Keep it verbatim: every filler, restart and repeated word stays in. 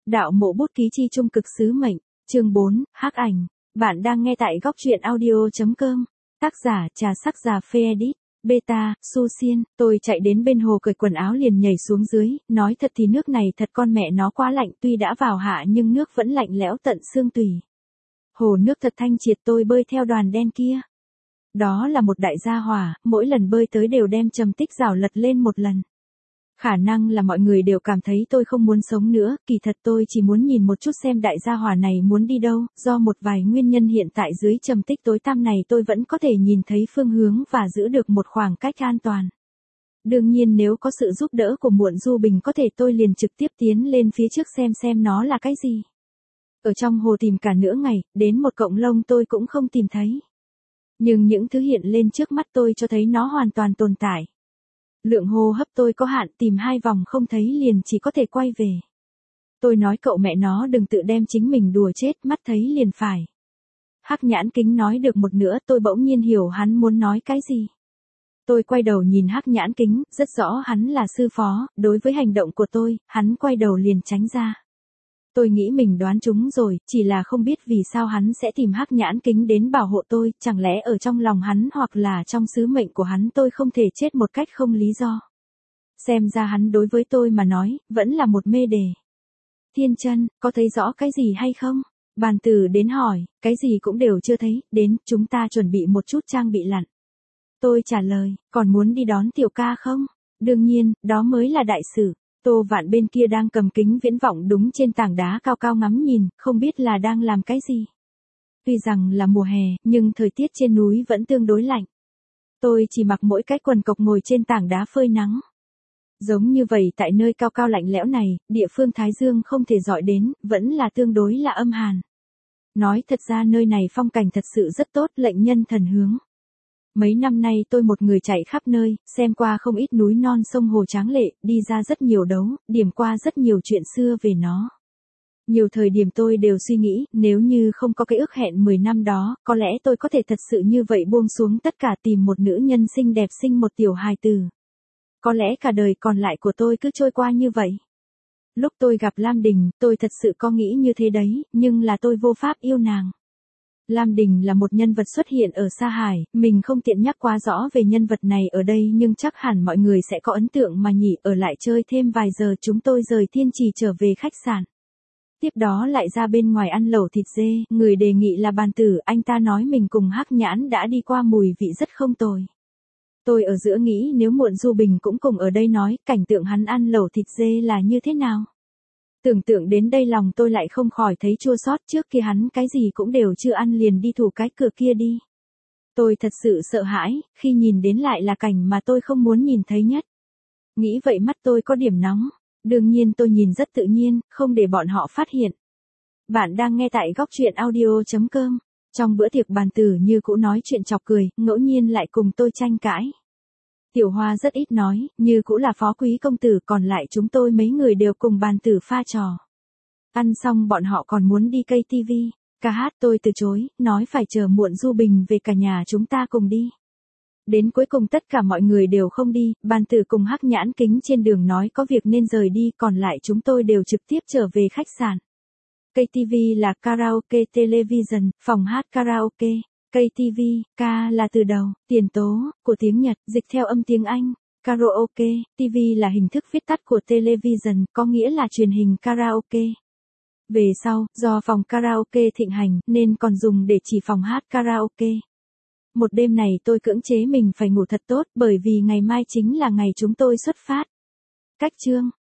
Đạo mộ bút ký chi trung cực sứ mệnh, chương bốn, hắc ảnh. Bạn đang nghe tại góc truyện audio.com. Tác giả Trà Sắc Già Phê Edit. Beta, Su Xiên. Tôi chạy đến bên hồ cởi quần áo liền nhảy xuống dưới, nói thật thì nước này thật con mẹ nó quá lạnh, tuy đã vào hạ nhưng nước vẫn lạnh lẽo tận xương tủy. Hồ nước thật thanh triệt, tôi bơi theo đoàn đen kia. Đó là một đại gia hỏa, mỗi lần bơi tới đều đem trầm tích rào lật lên một lần. Khả năng là mọi người đều cảm thấy tôi không muốn sống nữa, kỳ thật tôi chỉ muốn nhìn một chút xem đại gia hỏa này muốn đi đâu, do một vài nguyên nhân hiện tại dưới trầm tích tối tăm này tôi vẫn có thể nhìn thấy phương hướng và giữ được một khoảng cách an toàn. Đương nhiên nếu có sự giúp đỡ của Muộn Du Bình có thể tôi liền trực tiếp tiến lên phía trước xem xem nó là cái gì. Ở trong hồ tìm cả nửa ngày, đến một cọng lông tôi cũng không tìm thấy. Nhưng những thứ hiện lên trước mắt tôi cho thấy nó hoàn toàn tồn tại. Lượng hô hấp tôi có hạn, tìm hai vòng không thấy liền chỉ có thể quay về. Tôi nói cậu mẹ nó đừng tự đem chính mình đùa chết, mắt thấy liền phải. Hắc Nhãn Kính nói được một nửa tôi bỗng nhiên hiểu hắn muốn nói cái gì. Tôi quay đầu nhìn Hắc Nhãn Kính, rất rõ hắn là sư phó, đối với hành động của tôi, hắn quay đầu liền tránh ra. Tôi nghĩ mình đoán trúng rồi, chỉ là không biết vì sao hắn sẽ tìm Hắc Nhãn Kính đến bảo hộ tôi, chẳng lẽ ở trong lòng hắn hoặc là trong sứ mệnh của hắn tôi không thể chết một cách không lý do. Xem ra hắn đối với tôi mà nói, vẫn là một mê đề. Thiên Chân, có thấy rõ cái gì hay không? Bàn Tử đến hỏi, cái gì cũng đều chưa thấy, đến, chúng ta chuẩn bị một chút trang bị lặn. Tôi trả lời, còn muốn đi đón tiểu ca không? Đương nhiên, đó mới là đại sự. Tô Vạn bên kia đang cầm kính viễn vọng đúng trên tảng đá cao cao ngắm nhìn, không biết là đang làm cái gì. Tuy rằng là mùa hè, nhưng thời tiết trên núi vẫn tương đối lạnh. Tôi chỉ mặc mỗi cái quần cộc ngồi trên tảng đá phơi nắng. Giống như vậy tại nơi cao cao lạnh lẽo này, địa phương Thái Dương không thể dọi đến, vẫn là tương đối là âm hàn. Nói thật ra nơi này phong cảnh thật sự rất tốt, lệnh nhân thần hướng. Mấy năm nay tôi một người chạy khắp nơi, xem qua không ít núi non sông hồ tráng lệ, đi ra rất nhiều đấu, điểm qua rất nhiều chuyện xưa về nó. Nhiều thời điểm tôi đều suy nghĩ, nếu như không có cái ước hẹn mười năm đó, có lẽ tôi có thể thật sự như vậy buông xuống tất cả tìm một nữ nhân xinh đẹp sinh một tiểu hài tử. Có lẽ cả đời còn lại của tôi cứ trôi qua như vậy. Lúc tôi gặp Lam Đình, tôi thật sự có nghĩ như thế đấy, nhưng là tôi vô pháp yêu nàng. Lam Đình là một nhân vật xuất hiện ở Sa Hải, mình không tiện nhắc quá rõ về nhân vật này ở đây nhưng chắc hẳn mọi người sẽ có ấn tượng mà nhỉ. Ở lại chơi thêm vài giờ chúng tôi rời Thiên Trì trở về khách sạn. Tiếp đó lại ra bên ngoài ăn lẩu thịt dê, người đề nghị là Bàn Tử, anh ta nói mình cùng Hắc Nhãn đã đi qua mùi vị rất không tồi. Tôi ở giữa nghĩ nếu Muộn Du Bình cũng cùng ở đây nói, cảnh tượng hắn ăn lẩu thịt dê là như thế nào. Tưởng tượng đến đây lòng tôi lại không khỏi thấy chua xót, trước kia hắn cái gì cũng đều chưa ăn liền đi thủ cái cửa kia đi. Tôi thật sự sợ hãi, khi nhìn đến lại là cảnh mà tôi không muốn nhìn thấy nhất. Nghĩ vậy mắt tôi có điểm nóng, đương nhiên tôi nhìn rất tự nhiên, không để bọn họ phát hiện. Bạn đang nghe tại góc truyện audio.com. Trong bữa tiệc Bàn Tử như cũ nói chuyện chọc cười, ngẫu nhiên lại cùng tôi tranh cãi. Tiểu Hoa rất ít nói, như cũ là phó quý công tử, còn lại chúng tôi mấy người đều cùng Bàn Tử pha trò. Ăn xong bọn họ còn muốn đi cây ti vi, ca hát tôi từ chối, nói phải chờ Muộn Du Bình về cả nhà chúng ta cùng đi. Đến cuối cùng tất cả mọi người đều không đi, Bàn Tử cùng Hắc Nhãn Kính trên đường nói có việc nên rời đi, còn lại chúng tôi đều trực tiếp trở về khách sạn. Cây ti vi là karaoke television, phòng hát karaoke. Cây ti vi, K là từ đầu, tiền tố, của tiếng Nhật, dịch theo âm tiếng Anh. Karaoke, ti vi là hình thức viết tắt của television, có nghĩa là truyền hình karaoke. Về sau, do phòng karaoke thịnh hành, nên còn dùng để chỉ phòng hát karaoke. Một đêm này tôi cưỡng chế mình phải ngủ thật tốt, bởi vì ngày mai chính là ngày chúng tôi xuất phát. Cách chương,